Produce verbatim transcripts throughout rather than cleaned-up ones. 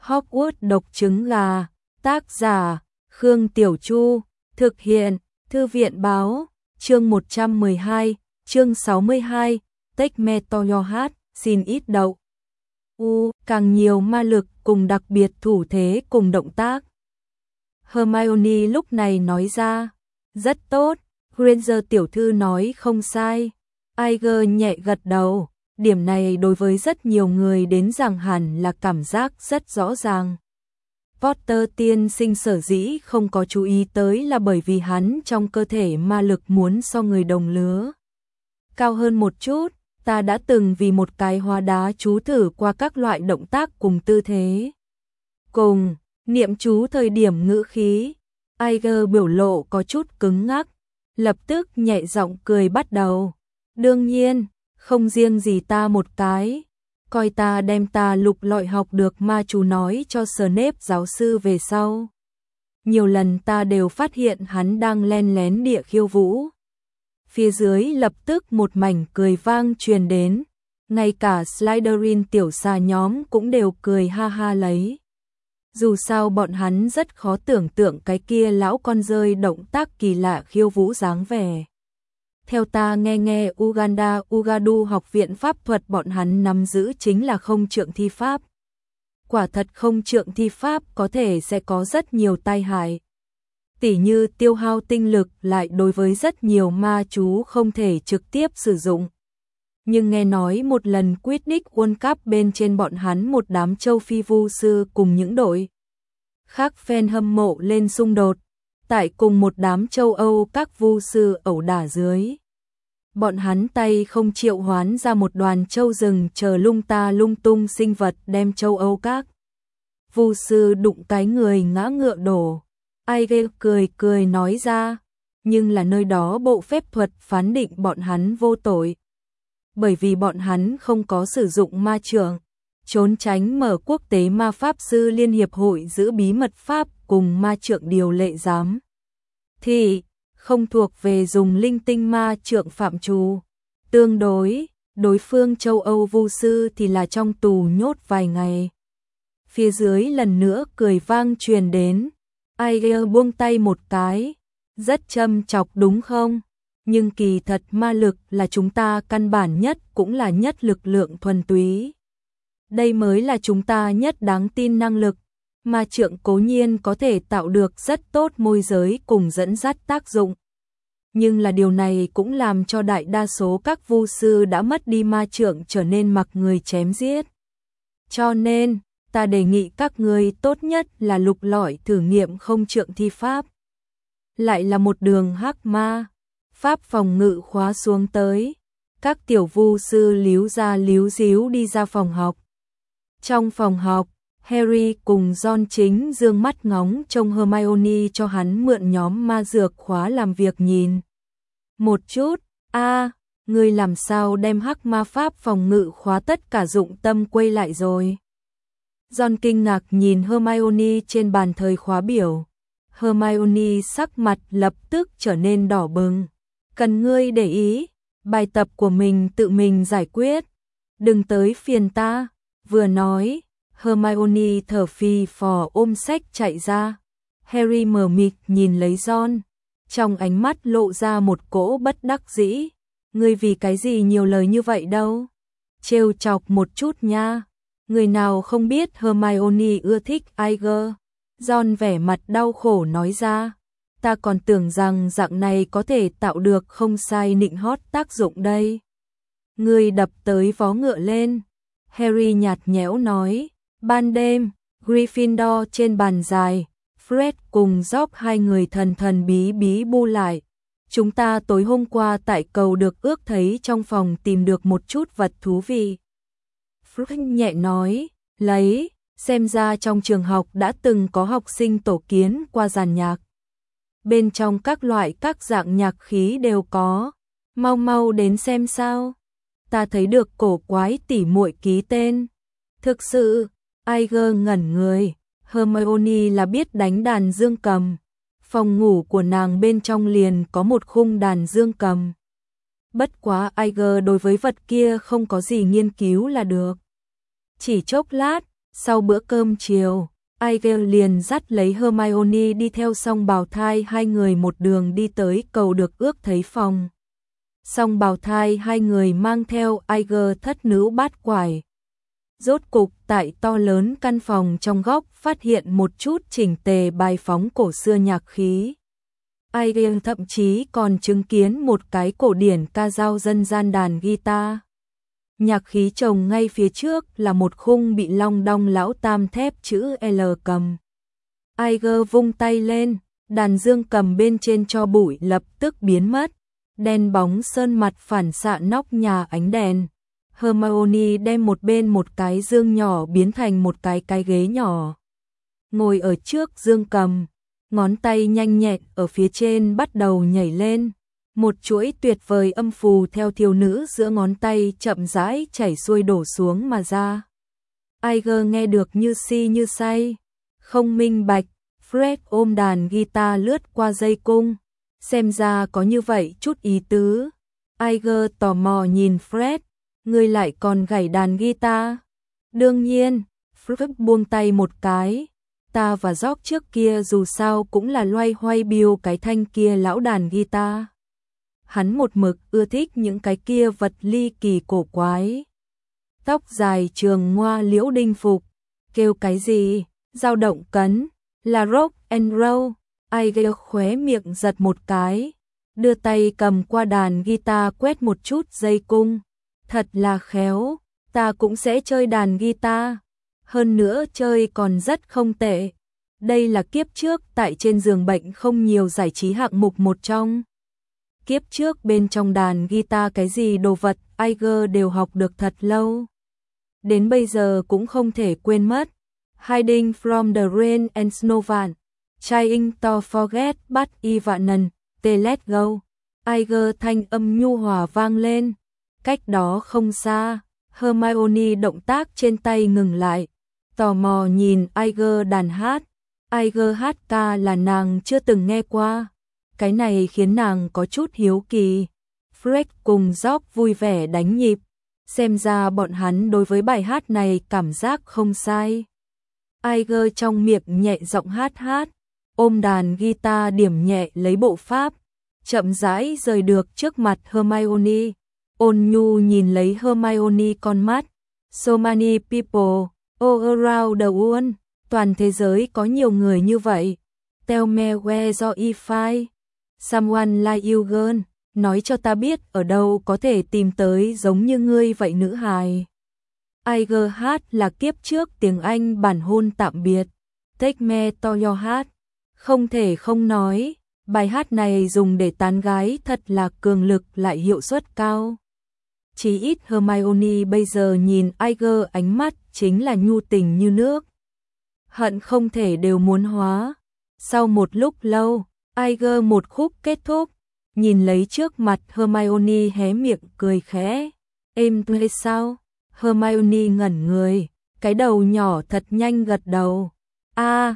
Hogwarts độc trứng gà, tác giả, Khương Tiểu Chu, thực hiện, Thư viện báo, chương một trăm mười hai, chương sáu mươi hai, Take Me to Your Heart, xin ít đậu. U, càng nhiều ma lực cùng đặc biệt thủ thế cùng động tác. Hermione lúc này nói ra, rất tốt, Granger tiểu thư nói không sai. Iger nhẹ gật đầu, điểm này đối với rất nhiều người đến rằng hẳn là cảm giác rất rõ ràng. Potter tiên sinh sở dĩ không có chú ý tới là bởi vì hắn trong cơ thể ma lực muốn so người đồng lứa cao hơn một chút, ta đã từng vì một cái hóa đá chú thử qua các loại động tác cùng tư thế. Cùng, niệm chú thời điểm ngữ khí, Iger biểu lộ có chút cứng ngắc, lập tức nhẹ giọng cười bắt đầu. Đương nhiên, không riêng gì ta một cái, coi ta đem ta lục lọi học được ma chú nói cho Snape giáo sư về sau. Nhiều lần ta đều phát hiện hắn đang len lén địa khiêu vũ. Phía dưới lập tức một mảnh cười vang truyền đến, ngay cả Slytherin tiểu xà nhóm cũng đều cười ha ha lấy. Dù sao bọn hắn rất khó tưởng tượng cái kia lão con rơi động tác kỳ lạ khiêu vũ dáng vẻ. Theo ta nghe nghe Uganda Ugadu học viện pháp thuật bọn hắn nắm giữ chính là không trượng thi pháp. Quả thật không trượng thi pháp có thể sẽ có rất nhiều tai hại. Tỉ như tiêu hao tinh lực lại đối với rất nhiều ma chú không thể trực tiếp sử dụng. Nhưng nghe nói một lần Quidditch World Cup bên trên bọn hắn một đám châu Phi vu sư cùng những đội khác fan hâm mộ lên xung đột, tại cùng một đám châu Âu các vu sư ẩu đả dưới. Bọn hắn tay không triệu hoán ra một đoàn châu rừng chờ lung ta lung tung sinh vật đem châu Âu các vu sư đụng cái người ngã ngựa đổ. Iger cười cười nói ra, nhưng là nơi đó bộ phép thuật phán định bọn hắn vô tội. Bởi vì bọn hắn không có sử dụng ma trượng, trốn tránh mở quốc tế ma pháp sư liên hiệp hội giữ bí mật pháp cùng ma trượng điều lệ giám. Thì, không thuộc về dùng linh tinh ma trượng phạm trù. Tương đối, đối phương châu Âu vu sư thì là trong tù nhốt vài ngày. Phía dưới lần nữa cười vang truyền đến. Iger buông tay một cái, rất châm chọc đúng không? Nhưng kỳ thật ma lực là chúng ta căn bản nhất cũng là nhất lực lượng thuần túy. Đây mới là chúng ta nhất đáng tin năng lực. Ma trượng cố nhiên có thể tạo được rất tốt môi giới cùng dẫn dắt tác dụng. Nhưng là điều này cũng làm cho đại đa số các vu sư đã mất đi ma trượng trở nên mặc người chém giết. Cho nên, ta đề nghị các ngươi tốt nhất là lục lọi thử nghiệm không trượng thi pháp. Lại là một đường hắc ma, pháp phòng ngự khóa xuống tới. Các tiểu vu sư líu ra líu díu đi ra phòng học. Trong phòng học, Harry cùng Ron chính dương mắt ngóng trông Hermione cho hắn mượn nhóm ma dược khóa làm việc nhìn. Một chút, a, à, ngươi làm sao đem hắc ma pháp phòng ngự khóa tất cả dụng tâm quay lại rồi. Ron kinh ngạc nhìn Hermione trên bàn thời khóa biểu. Hermione sắc mặt lập tức trở nên đỏ bừng. Cần ngươi để ý, bài tập của mình tự mình giải quyết. Đừng tới phiền ta. Vừa nói, Hermione thở phì phò ôm sách chạy ra. Harry mờ mịt nhìn lấy Ron, trong ánh mắt lộ ra một cỗ bất đắc dĩ. Ngươi vì cái gì nhiều lời như vậy đâu? Trêu chọc một chút nha. Người nào không biết Hermione ưa thích Iger. Ron vẻ mặt đau khổ nói ra. Ta còn tưởng rằng dạng này có thể tạo được không sai nịnh hót tác dụng đây. Ngươi đập tới vó ngựa lên. Harry nhạt nhẽo nói. Ban đêm, Gryffindor trên bàn dài, Fred cùng George hai người thần thần bí bí bu lại. Chúng ta tối hôm qua tại cầu được ước thấy trong phòng tìm được một chút vật thú vị. Fred nhẹ nói, lấy, xem ra trong trường học đã từng có học sinh tổ kiến qua giàn nhạc. Bên trong các loại các dạng nhạc khí đều có, mau mau đến xem sao. Ta thấy được cổ quái tỉ muội ký tên. Thực sự, Iger ngẩn người, Hermione là biết đánh đàn dương cầm. Phòng ngủ của nàng bên trong liền có một khung đàn dương cầm. Bất quá Iger đối với vật kia không có gì nghiên cứu là được. Chỉ chốc lát, Sau bữa cơm chiều, Ivy liền dắt lấy Hermione đi theo song bào thai hai người một đường đi tới cầu được ước thấy phòng. Song bào thai hai người mang theo Ivy thất nữ bát quải. Rốt cục tại to lớn căn phòng trong góc phát hiện một chút chỉnh tề bài phóng cổ xưa nhạc khí. Ivy thậm chí còn chứng kiến một cái cổ điển ca dao dân gian đàn guitar. Nhạc khí trồng ngay phía trước là một khung bị long đong lão tam thép chữ L cầm. Ivy vung tay lên, đàn dương cầm bên trên cho bụi lập tức biến mất. Đen bóng sơn mặt phản xạ nóc nhà ánh đèn. Hermione đem một bên một cái dương nhỏ biến thành một cái cái ghế nhỏ. Ngồi ở trước dương cầm, ngón tay nhanh nhẹn ở phía trên bắt đầu nhảy lên. Một chuỗi tuyệt vời âm phù theo thiếu nữ giữa ngón tay chậm rãi chảy xuôi đổ xuống mà ra. Ivy nghe được như si như say. Không minh bạch, Fred ôm đàn guitar lướt qua dây cung. Xem ra có như vậy chút ý tứ. Ivy tò mò nhìn Fred. Ngươi lại còn gảy đàn guitar? Đương nhiên, Fred buông tay một cái. Ta và George trước kia dù sao cũng là loay hoay biêu cái thanh kia lão đàn guitar. Hắn một mực ưa thích những cái kia vật ly kỳ cổ quái. Tóc dài trường ngoa liễu đinh phục. Kêu cái gì? Dao động cấn. Là rock and roll. Ivy khóe miệng giật một cái. Đưa tay cầm qua đàn guitar quét một chút dây cung. Thật là khéo. Ta cũng sẽ chơi đàn guitar. Hơn nữa chơi còn rất không tệ. Đây là kiếp trước tại trên giường bệnh không nhiều giải trí hạng mục một trong. Kiếp trước bên trong đàn guitar cái gì đồ vật Ivy đều học được thật lâu. Đến bây giờ cũng không thể quên mất. Hiding from the rain and snowman. Trying to forget but even to let go. Ivy thanh âm nhu hòa vang lên. Cách đó không xa, Hermione động tác trên tay ngừng lại. Tò mò nhìn Ivy đàn hát. Ivy hát ca là nàng chưa từng nghe qua. Cái này khiến nàng có chút hiếu kỳ. Fred cùng George vui vẻ đánh nhịp. Xem ra bọn hắn đối với bài hát này cảm giác không sai. Ivy trong miệng nhẹ giọng hát hát. Ôm đàn guitar điểm nhẹ lấy bộ pháp. Chậm rãi rời được trước mặt Hermione. Ôn nhu nhìn lấy Hermione con mắt. So many people all around the world. Toàn thế giới có nhiều người như vậy. Tell me where you find someone like you girl. Nói cho ta biết ở đâu có thể tìm tới giống như ngươi vậy nữ hài. Ivy hát là kiếp trước tiếng Anh bản hôn tạm biệt. Take me to your heart. Không thể không nói, bài hát này dùng để tán gái thật là cường lực lại hiệu suất cao. Chỉ ít Hermione bây giờ nhìn Ivy ánh mắt chính là nhu tình như nước. Hận không thể đều muốn hóa. Sau một lúc lâu, Ivy một khúc kết thúc, nhìn lấy trước mặt Hermione hé miệng cười khẽ. Em thuê sao? Hermione ngẩn người, cái đầu nhỏ thật nhanh gật đầu. A,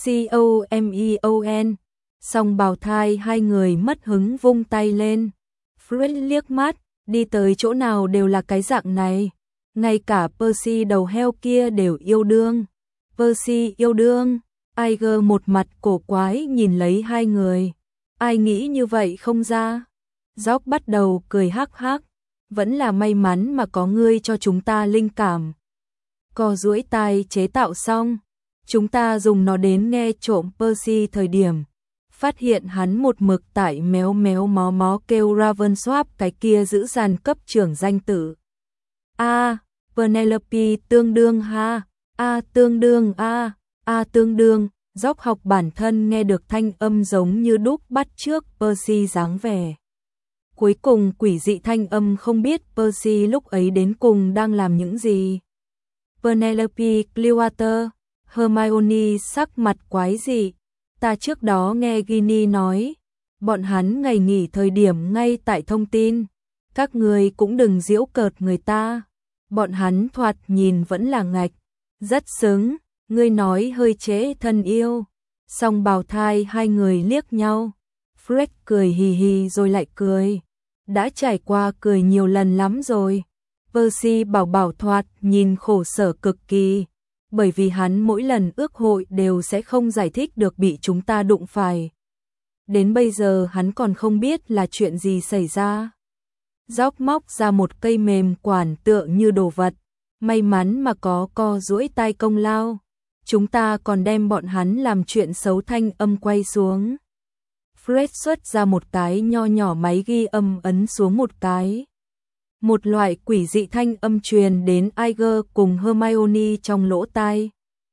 C-O-M-E-O-N. Song bào thai hai người mất hứng vung tay lên. Fred liếc mắt, đi tới chỗ nào đều là cái dạng này. Ngay cả Percy đầu heo kia đều yêu đương. Percy yêu đương. Ivy một mặt cổ quái nhìn lấy hai người. Ai nghĩ như vậy không ra? George bắt đầu cười hắc hắc. Vẫn là may mắn mà có ngươi cho chúng ta linh cảm. Co duỗi tai chế tạo xong. Chúng ta dùng nó đến nghe trộm Percy thời điểm. Phát hiện hắn một mực tại méo méo mó mó kêu Ravensworth cái kia giữ dàn cấp trưởng danh tử. A, Penelope tương đương ha. A tương đương a. A tương đương. George học bản thân nghe được thanh âm giống như đúc bắt trước Percy dáng vẻ. Cuối cùng quỷ dị thanh âm không biết Percy lúc ấy đến cùng đang làm những gì. Penelope Clearwater. Hermione sắc mặt quái dị. Ta trước đó nghe Ginny nói, bọn hắn ngày nghỉ thời điểm ngay tại thông tin. Các người cũng đừng giễu cợt người ta. Bọn hắn thoạt nhìn vẫn là ngạch. Rất xứng, ngươi nói hơi trễ thân yêu. Song bào thai hai người liếc nhau. Fred cười hì hì rồi lại cười. Đã trải qua cười nhiều lần lắm rồi. Percy bảo bảo thoạt nhìn khổ sở cực kỳ. bởi vì hắn mỗi lần ước hội đều sẽ không giải thích được bị chúng ta đụng phải. Đến bây giờ hắn còn không biết là chuyện gì xảy ra. Dóc móc ra một cây mềm quản tựa như đồ vật, may mắn mà có co duỗi tay công lao. Chúng ta còn đem bọn hắn làm chuyện xấu thanh âm quay xuống. Fred xuất ra một cái nho nhỏ máy ghi âm ấn xuống một cái. Một loại quỷ dị thanh âm truyền đến Iger cùng Hermione trong lỗ tai.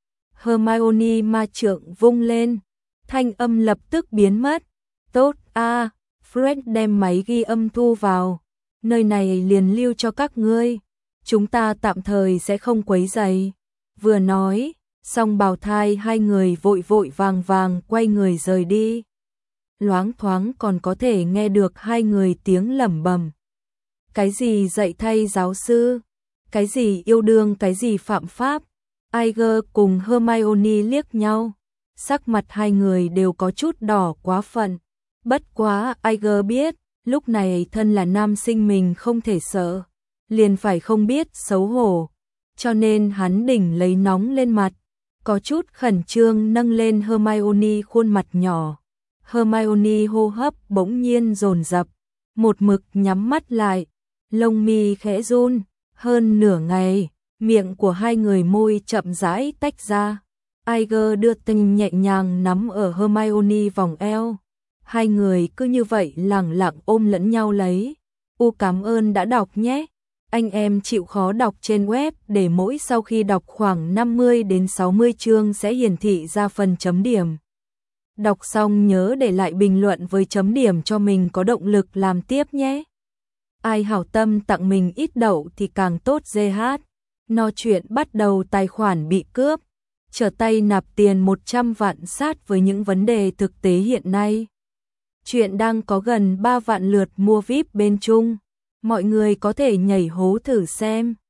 Hermione ma trượng vung lên, thanh âm lập tức biến mất. Tốt a, à, Fred đem máy ghi âm thu vào. Nơi này liền lưu cho các ngươi, chúng ta tạm thời sẽ không quấy rầy. Vừa nói, song bào thai hai người vội vội vàng vàng quay người rời đi. Loáng thoáng còn có thể nghe được hai người tiếng lẩm bẩm. Cái gì dạy thay giáo sư, cái gì yêu đương, cái gì phạm pháp. Iger cùng Hermione liếc nhau, sắc mặt hai người đều có chút đỏ quá phận. Bất quá Iger biết, lúc này thân là nam sinh mình không thể sợ, liền phải không biết xấu hổ, cho nên hắn đỉnh lấy nóng lên mặt, có chút khẩn trương nâng lên Hermione khuôn mặt nhỏ. Hermione hô hấp bỗng nhiên dồn dập, một mực nhắm mắt lại, lông mi khẽ run, hơn nửa ngày, miệng của hai người môi chậm rãi tách ra. Iger đưa tay nhẹ nhàng nắm ở Hermione vòng eo. Hai người cứ như vậy lẳng lặng ôm lẫn nhau lấy. U cảm ơn đã đọc nhé. Anh em chịu khó đọc trên web để mỗi sau khi đọc khoảng năm mươi đến sáu mươi chương sẽ hiển thị ra phần chấm điểm. Đọc xong nhớ để lại bình luận với chấm điểm cho mình có động lực làm tiếp nhé. Ai hảo tâm tặng mình ít đậu thì càng tốt giê hát. No chuyện bắt đầu tài khoản bị cướp. Trở tay nạp tiền một trăm vạn sát với những vấn đề thực tế hiện nay. Chuyện đang có gần ba vạn lượt mua víp bên Trung. Mọi người có thể nhảy hố thử xem.